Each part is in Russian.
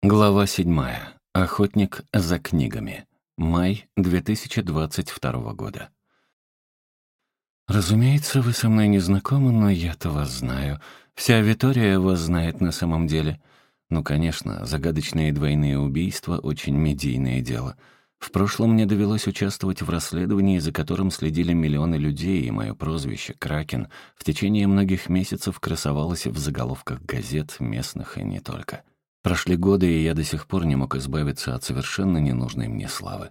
Глава 7. Охотник за книгами. Май 2022 года. «Разумеется, вы со мной не знакомы, но я-то вас знаю. Вся Витория вас знает на самом деле. Ну, конечно, загадочные двойные убийства — очень медийное дело. В прошлом мне довелось участвовать в расследовании, за которым следили миллионы людей, и мое прозвище «Кракен» в течение многих месяцев красовалось в заголовках газет, местных и не только. Прошли годы, и я до сих пор не мог избавиться от совершенно ненужной мне славы.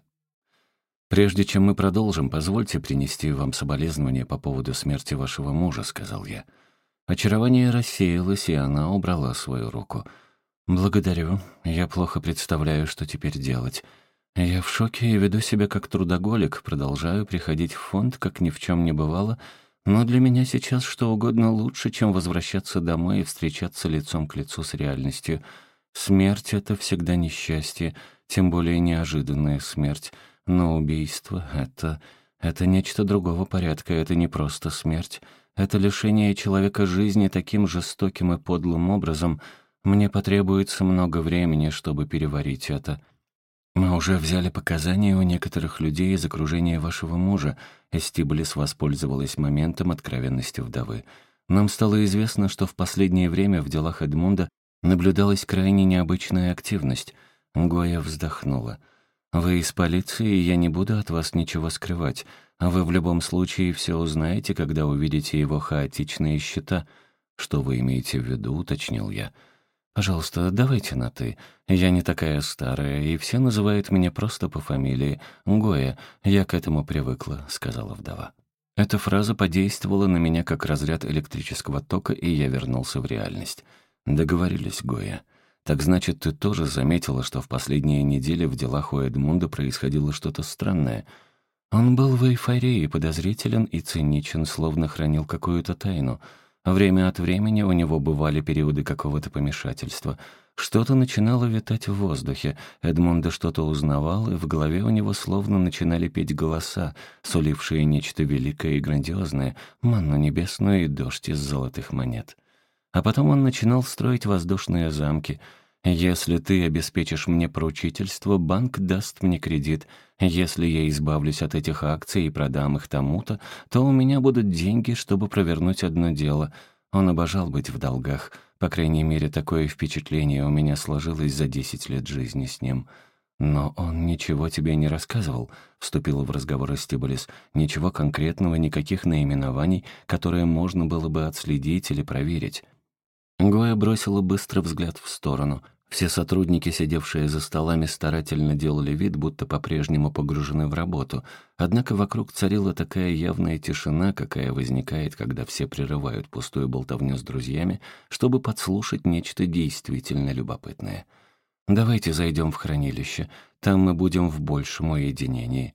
«Прежде чем мы продолжим, позвольте принести вам соболезнования по поводу смерти вашего мужа», — сказал я. Очарование рассеялось, и она убрала свою руку. «Благодарю. Я плохо представляю, что теперь делать. Я в шоке и веду себя как трудоголик, продолжаю приходить в фонд, как ни в чем не бывало, но для меня сейчас что угодно лучше, чем возвращаться домой и встречаться лицом к лицу с реальностью. Смерть — это всегда несчастье, тем более неожиданная смерть. Но убийство — это нечто другого порядка, это не просто смерть. Это лишение человека жизни таким жестоким и подлым образом. Мне потребуется много времени, чтобы переварить это. Мы уже взяли показания у некоторых людей из окружения вашего мужа. Эстиблис воспользовалась моментом откровенности вдовы. Нам стало известно, что в последнее время в делах Эдмунда наблюдалась крайне необычная активность. Гоя вздохнула. «Вы из полиции, и я не буду от вас ничего скрывать. А вы в любом случае все узнаете, когда увидите его хаотичные счета». «Что вы имеете в виду?» — уточнил я. «Пожалуйста, давайте на «ты». Я не такая старая, и все называют меня просто по фамилии. Гоя, я к этому привыкла», — сказала вдова. Эта фраза подействовала на меня как разряд электрического тока, и я вернулся в реальность. «Договорились, Гоя. Так значит, ты тоже заметила, что в последние недели в делах у Эдмунда происходило что-то странное?» Он был в эйфории, подозрителен и циничен, словно хранил какую-то тайну. Время от времени у него бывали периоды какого-то помешательства. Что-то начинало витать в воздухе. Эдмунда что-то узнавал, и в голове у него словно начинали петь голоса, сулившие нечто великое и грандиозное, манну небесную и дождь из золотых монет. А потом он начинал строить воздушные замки. «Если ты обеспечишь мне поручительство, банк даст мне кредит. Если я избавлюсь от этих акций и продам их тому-то, то у меня будут деньги, чтобы провернуть одно дело». Он обожал быть в долгах. По крайней мере, такое впечатление у меня сложилось за 10 лет жизни с ним. «Но он ничего тебе не рассказывал», — вступила в разговор Эстибалис. «Ничего конкретного, никаких наименований, которые можно было бы отследить или проверить». Гоя бросила быстрый взгляд в сторону. Все сотрудники, сидевшие за столами, старательно делали вид, будто по-прежнему погружены в работу. Однако вокруг царила такая явная тишина, какая возникает, когда все прерывают пустую болтовню с друзьями, чтобы подслушать нечто действительно любопытное. «Давайте зайдем в хранилище. Там мы будем в большем уединении».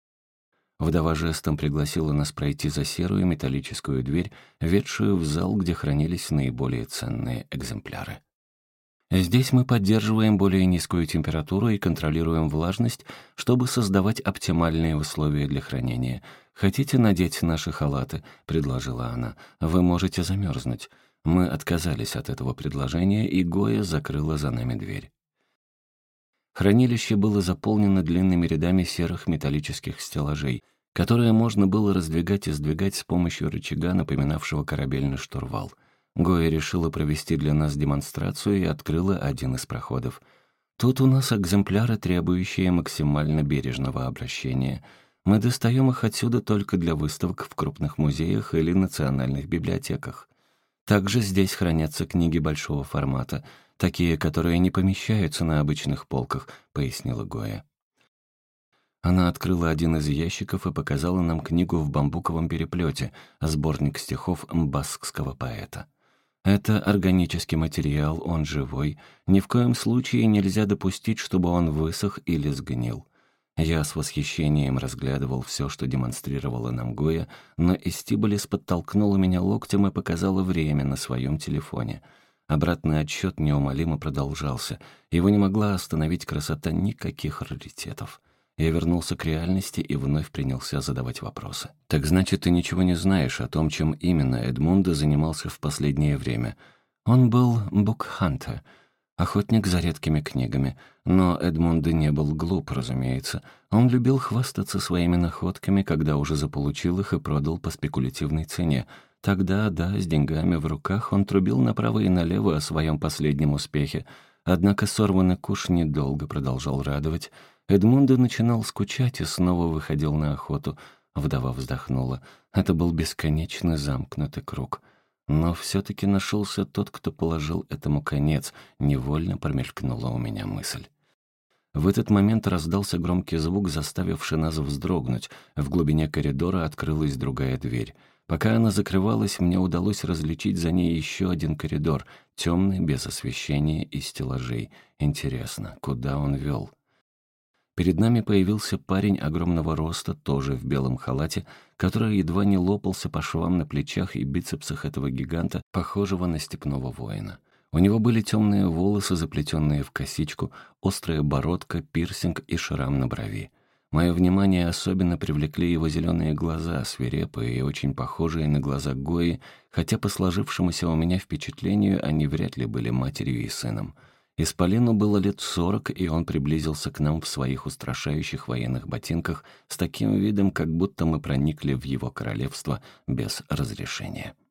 Вдова жестом пригласила нас пройти за серую металлическую дверь, ведшую в зал, где хранились наиболее ценные экземпляры. Здесь мы поддерживаем более низкую температуру и контролируем влажность, чтобы создавать оптимальные условия для хранения. «Хотите надеть наши халаты?» — предложила она. «Вы можете замерзнуть». Мы отказались от этого предложения, и Гоя закрыла за нами дверь. Хранилище было заполнено длинными рядами серых металлических стеллажей, которые можно было раздвигать и сдвигать с помощью рычага, напоминавшего корабельный штурвал. Гоя решила провести для нас демонстрацию и открыла один из проходов. Тут у нас экземпляры, требующие максимально бережного обращения. Мы достаем их отсюда только для выставок в крупных музеях или национальных библиотеках. Также здесь хранятся книги большого формата, такие, которые не помещаются на обычных полках, пояснила Гоя. Она открыла один из ящиков и показала нам книгу в бамбуковом переплете, сборник стихов мбасского поэта. Это органический материал, он живой. Ни в коем случае нельзя допустить, чтобы он высох или сгнил. Я с восхищением разглядывал все, что демонстрировала нам Гоя, но Эстибалис подтолкнула меня локтем и показала время на своем телефоне. Обратный отсчет неумолимо продолжался. Его не могла остановить красота никаких раритетов. Я вернулся к реальности и вновь принялся задавать вопросы. «Так значит, ты ничего не знаешь о том, чем именно Эдмунда занимался в последнее время?» «Он был букхантер. Охотник за редкими книгами. Но Эдмунд не был глуп, разумеется. Он любил хвастаться своими находками, когда уже заполучил их и продал по спекулятивной цене. Тогда, да, с деньгами в руках он трубил направо и налево о своем последнем успехе. Однако сорванный куш недолго продолжал радовать. Эдмунда начинал скучать и снова выходил на охоту. Вдова вздохнула. Это был бесконечный замкнутый круг. Но все-таки нашелся тот, кто положил этому конец. Невольно промелькнула у меня мысль. В этот момент раздался громкий звук, заставивший нас вздрогнуть. В глубине коридора открылась другая дверь. Пока она закрывалась, мне удалось различить за ней еще один коридор, темный, без освещения и стеллажей. Интересно, куда он вел? Перед нами появился парень огромного роста, тоже в белом халате, который едва не лопался по швам на плечах и бицепсах этого гиганта, похожего на степного воина. У него были темные волосы, заплетенные в косичку, острая бородка, пирсинг и шрам на брови. Мое внимание особенно привлекли его зеленые глаза, свирепые и очень похожие на глаза Гои, хотя по сложившемуся у меня впечатлению они вряд ли были матерью и сыном. Исполину было лет 40, и он приблизился к нам в своих устрашающих военных ботинках с таким видом, как будто мы проникли в его королевство без разрешения.